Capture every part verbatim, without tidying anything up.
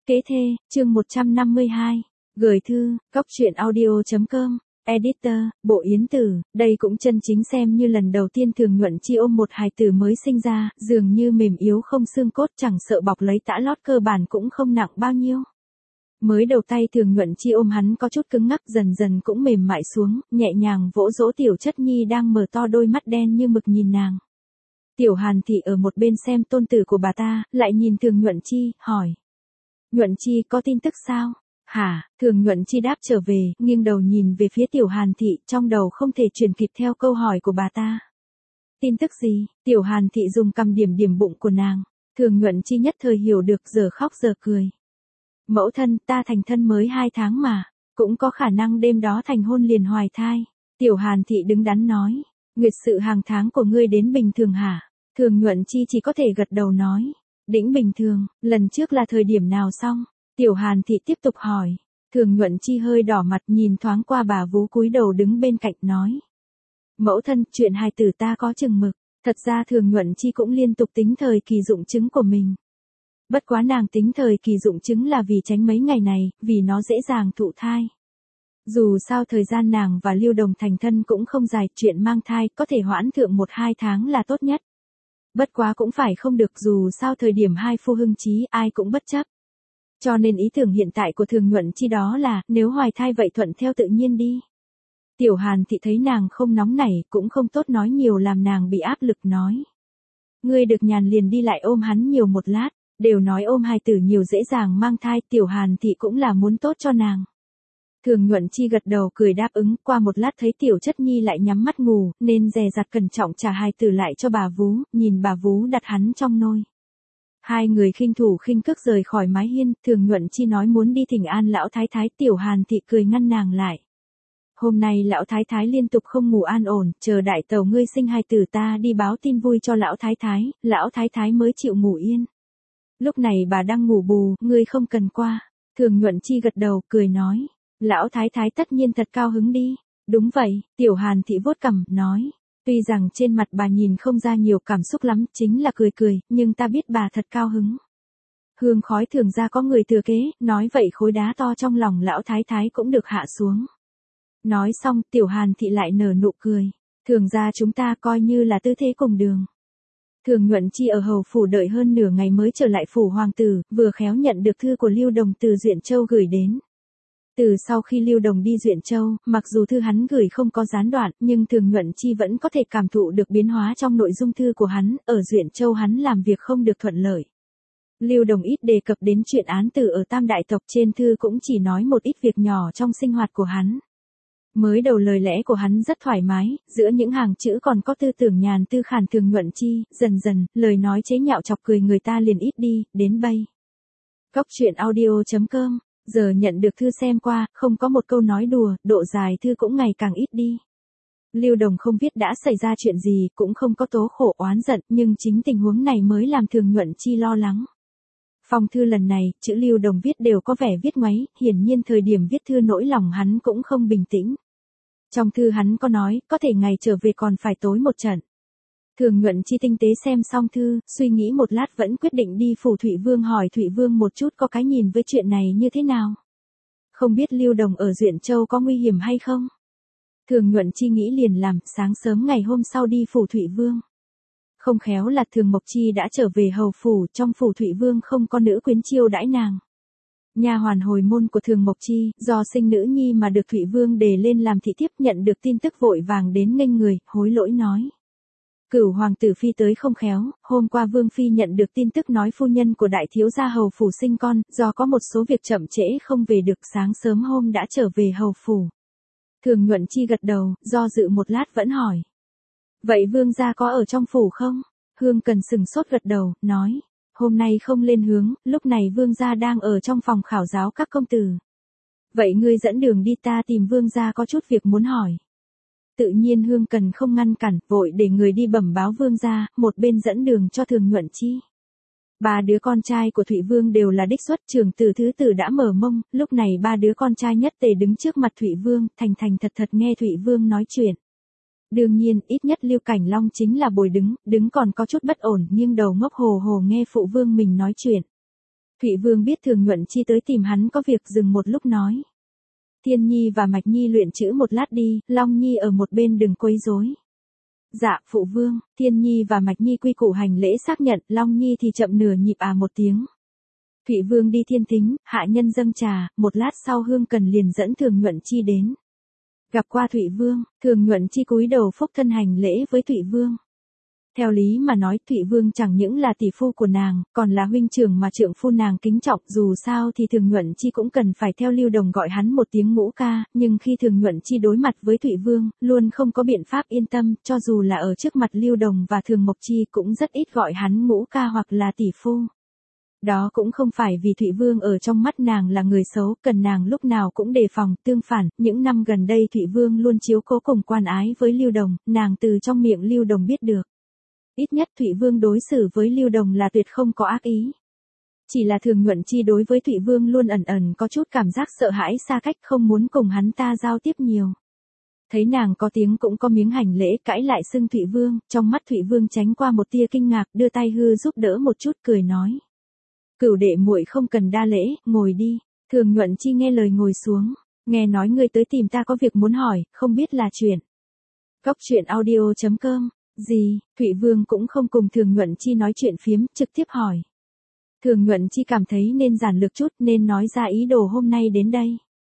Kế thê, chương một trăm năm mươi hai. Gửi thư, cóc truyện audio chấm com. Editor, Bộ Yến Tử, đây cũng chân chính xem như lần đầu tiên Thường Nhuận Chi ôm một hài tử mới sinh ra, dường như mềm yếu không xương cốt, chẳng sợ bọc lấy tã lót cơ bản cũng không nặng bao nhiêu. Mới đầu tay Thường Nhuận Chi ôm hắn có chút cứng ngắc, dần dần cũng mềm mại xuống, nhẹ nhàng vỗ dỗ Tiểu Chất Nhi đang mở to đôi mắt đen như mực nhìn nàng. Tiểu Hàn Thị ở một bên xem tôn tử của bà ta, lại nhìn Thường Nhuận Chi, hỏi. Nhuận Chi có tin tức sao? Hả? Thường Nhuận Chi đáp trở về, nghiêng đầu nhìn về phía Tiểu Hàn Thị, trong đầu không thể truyền kịp theo câu hỏi của bà ta. Tin tức gì? Tiểu Hàn Thị dùng cằm điểm điểm bụng của nàng. Thường Nhuận Chi nhất thời hiểu được, giờ khóc giờ cười. Mẫu thân, ta thành thân mới hai tháng mà, cũng có khả năng đêm đó thành hôn liền hoài thai. Tiểu Hàn Thị đứng đắn nói, nguyệt sự hàng tháng của ngươi đến bình thường hả? Thường Nhuận Chi chỉ có thể gật đầu nói. Đĩnh bình thường, lần trước là thời điểm nào xong? Tiểu Hàn Thị tiếp tục hỏi. Thường Nhuận Chi hơi đỏ mặt nhìn thoáng qua bà vú cúi đầu đứng bên cạnh nói. Mẫu thân, chuyện hài tử ta có chừng mực. Thật ra Thường Nhuận Chi cũng liên tục tính thời kỳ dụng trứng của mình. Bất quá nàng tính thời kỳ dụng trứng là vì tránh mấy ngày này, vì nó dễ dàng thụ thai. Dù sao thời gian nàng và Lưu Đồng thành thân cũng không dài, chuyện mang thai có thể hoãn thượng một hai tháng là tốt nhất. Bất quá cũng phải không được, dù sao thời điểm hai phu hưng chí ai cũng bất chấp. Cho nên ý tưởng hiện tại của Thường Nhuận Chi đó là, nếu hoài thai vậy thuận theo tự nhiên đi. Tiểu Hàn Thị thấy nàng không nóng nảy, cũng không tốt nói nhiều làm nàng bị áp lực nói. Ngươi được nhàn liền đi lại ôm hắn nhiều một lát, đều nói ôm hài tử nhiều dễ dàng mang thai, Tiểu Hàn Thị cũng là muốn tốt cho nàng. Thường Nhuận Chi gật đầu cười đáp ứng, qua một lát thấy Tiểu Chất Nhi lại nhắm mắt ngủ, nên dè dặt cẩn trọng trả hài tử lại cho bà vú, nhìn bà vú đặt hắn trong nôi. Hai người khinh thủ khinh cước rời khỏi mái hiên, Thường Nhuận Chi nói muốn đi thỉnh an lão thái thái, Tiểu Hàn Thị cười ngăn nàng lại. Hôm nay lão thái thái liên tục không ngủ an ổn, chờ đại tẩu ngươi sinh hài tử ta đi báo tin vui cho lão thái thái, lão thái thái mới chịu ngủ yên. Lúc này bà đang ngủ bù, ngươi không cần qua. Thường Nhuận Chi gật đầu, cười nói. Lão thái thái tất nhiên thật cao hứng đi. Đúng vậy, Tiểu Hàn Thị vuốt cằm, nói. Tuy rằng trên mặt bà nhìn không ra nhiều cảm xúc lắm, chính là cười cười, nhưng ta biết bà thật cao hứng. Hương khói thường ra có người thừa kế, nói vậy khối đá to trong lòng lão thái thái cũng được hạ xuống. Nói xong, Tiểu Hàn Thị lại nở nụ cười. Thường ra chúng ta coi như là tư thế cùng đường. Thường Nhuận Chi ở hầu phủ đợi hơn nửa ngày mới trở lại phủ hoàng tử, vừa khéo nhận được thư của Lưu Đồng từ Duyện Châu gửi đến. Từ sau khi Lưu Đồng đi Duyện Châu, mặc dù thư hắn gửi không có gián đoạn, nhưng Thường Nhuận Chi vẫn có thể cảm thụ được biến hóa trong nội dung thư của hắn, ở Duyện Châu hắn làm việc không được thuận lợi. Lưu Đồng ít đề cập đến chuyện án tử ở Tam Đại Tộc, trên thư cũng chỉ nói một ít việc nhỏ trong sinh hoạt của hắn. Mới đầu lời lẽ của hắn rất thoải mái, giữa những hàng chữ còn có tư tưởng nhàn tư khản Thường Nhuận Chi, dần dần, lời nói chế nhạo chọc cười người ta liền ít đi, đến bây. Cóc truyện audio chấm com, giờ nhận được thư xem qua, không có một câu nói đùa, độ dài thư cũng ngày càng ít đi. Lưu Đồng không biết đã xảy ra chuyện gì, cũng không có tố khổ oán giận, nhưng chính tình huống này mới làm Thường Nhuận Chi lo lắng. Phong thư lần này, chữ Lưu Đồng viết đều có vẻ viết ngoáy, hiển nhiên thời điểm viết thư nỗi lòng hắn cũng không bình tĩnh. Trong thư hắn có nói, có thể ngày trở về còn phải tối một trận. Thường Nhuận Chi tinh tế xem xong thư, suy nghĩ một lát vẫn quyết định đi phủ Thụy Vương hỏi Thụy Vương một chút có cái nhìn với chuyện này như thế nào. Không biết Lưu Đồng ở Duyện Châu có nguy hiểm hay không? Thường Nhuận Chi nghĩ liền làm, sáng sớm ngày hôm sau đi phủ Thụy Vương. Không khéo là Thường Mộc Chi đã trở về hầu phủ, trong phủ Thụy Vương không có nữ quyến chiêu đãi nàng. Nha hoàn hồi môn của Thường Mộc Chi, do sinh nữ nhi mà được Thụy Vương đề lên làm thị thiếp, nhận được tin tức vội vàng đến nghênh người, hối lỗi nói. Cửu hoàng tử phi tới không khéo, hôm qua Vương phi nhận được tin tức nói phu nhân của đại thiếu gia hầu phủ sinh con, do có một số việc chậm trễ không về được, sáng sớm hôm đã trở về hầu phủ. Thường Nhuận Chi gật đầu, do dự một lát vẫn hỏi. Vậy Vương gia có ở trong phủ không? Hương Cần sừng sốt gật đầu, nói. Hôm nay không lên hướng, lúc này Vương gia đang ở trong phòng khảo giáo các công tử. Vậy ngươi dẫn đường đi, ta tìm Vương gia có chút việc muốn hỏi. Tự nhiên Hương Cần không ngăn cản, vội để người đi bẩm báo Vương gia, một bên dẫn đường cho Thường Nhuận Chi. Ba đứa con trai của Thụy Vương đều là đích xuất, trưởng tử thứ tử đã mở mông, lúc này ba đứa con trai nhất tề đứng trước mặt Thụy Vương, thành thành thật thật nghe Thụy Vương nói chuyện. Đương nhiên, ít nhất Lưu Cảnh Long chính là bồi đứng, đứng còn có chút bất ổn, nghiêng đầu ngốc hồ hồ nghe phụ vương mình nói chuyện. Thụy Vương biết Thường Nhuận Chi tới tìm hắn có việc, dừng một lúc nói. Thiên Nhi và Mạch Nhi luyện chữ một lát đi, Long Nhi ở một bên đừng quấy rối. Dạ, phụ vương. Thiên Nhi và Mạch Nhi quy củ hành lễ xác nhận, Long Nhi thì chậm nửa nhịp à một tiếng. Thụy Vương đi thiên thính, hạ nhân dâng trà, một lát sau Hương Cần liền dẫn Thường Nhuận Chi đến. Gặp qua Thụy Vương, Thường Nhuận Chi cúi đầu phúc thân hành lễ với Thụy Vương. Theo lý mà nói, Thụy Vương chẳng những là tỷ phu của nàng, còn là huynh trưởng mà trượng phu nàng kính trọng, dù sao thì Thường Nhuận Chi cũng cần phải theo Lưu Đồng gọi hắn một tiếng ngũ ca, nhưng khi Thường Nhuận Chi đối mặt với Thụy Vương, luôn không có biện pháp yên tâm, cho dù là ở trước mặt Lưu Đồng và Thường Mộc Chi cũng rất ít gọi hắn ngũ ca hoặc là tỷ phu. Đó cũng không phải vì Thụy Vương ở trong mắt nàng là người xấu, cần nàng lúc nào cũng đề phòng, tương phản, những năm gần đây Thụy Vương luôn chiếu cố cùng quan ái với Lưu Đồng, nàng từ trong miệng Lưu Đồng biết được. Ít nhất Thụy Vương đối xử với Lưu Đồng là tuyệt không có ác ý. Chỉ là Thường Nhuận Chi đối với Thụy Vương luôn ẩn ẩn có chút cảm giác sợ hãi xa cách, không muốn cùng hắn ta giao tiếp nhiều. Thấy nàng có tiếng cũng có miếng hành lễ, cãi lại xưng Thụy Vương, trong mắt Thụy Vương tránh qua một tia kinh ngạc, đưa tay hư giúp đỡ một chút, cười nói. Cửu đệ muội không cần đa lễ, ngồi đi. Thường Nhuận Chi nghe lời ngồi xuống, nghe nói ngươi tới tìm ta có việc muốn hỏi, không biết là chuyện. Cóc truyện audio chấm com. Gì? Thụy Vương cũng không cùng Thường Nhuận Chi nói chuyện phiếm, trực tiếp hỏi. Thường Nhuận Chi cảm thấy nên giản lược chút, nên nói ra ý đồ hôm nay đến đây.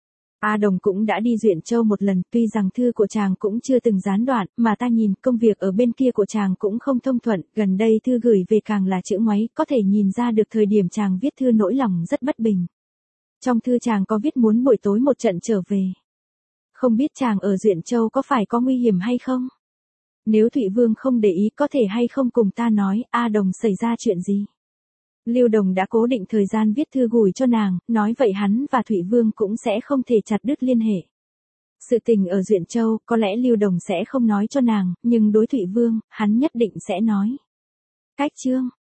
A Đồng cũng đã đi Duyện Châu một lần, tuy rằng thư của chàng cũng chưa từng gián đoạn, mà ta nhìn công việc ở bên kia của chàng cũng không thông thuận, gần đây thư gửi về càng là chữ ngoáy, có thể nhìn ra được thời điểm chàng viết thư nỗi lòng rất bất bình. Trong thư chàng có viết muốn buổi tối một trận trở về. Không biết chàng ở Duyện Châu có phải có nguy hiểm hay không? Nếu Thụy Vương không để ý có thể hay không cùng ta nói, A Đồng xảy ra chuyện gì? Lưu Đồng đã cố định thời gian viết thư gửi cho nàng, nói vậy hắn và Thụy Vương cũng sẽ không thể chặt đứt liên hệ. Sự tình ở Duyện Châu, có lẽ Lưu Đồng sẽ không nói cho nàng, nhưng đối Thụy Vương, hắn nhất định sẽ nói. Cách chương,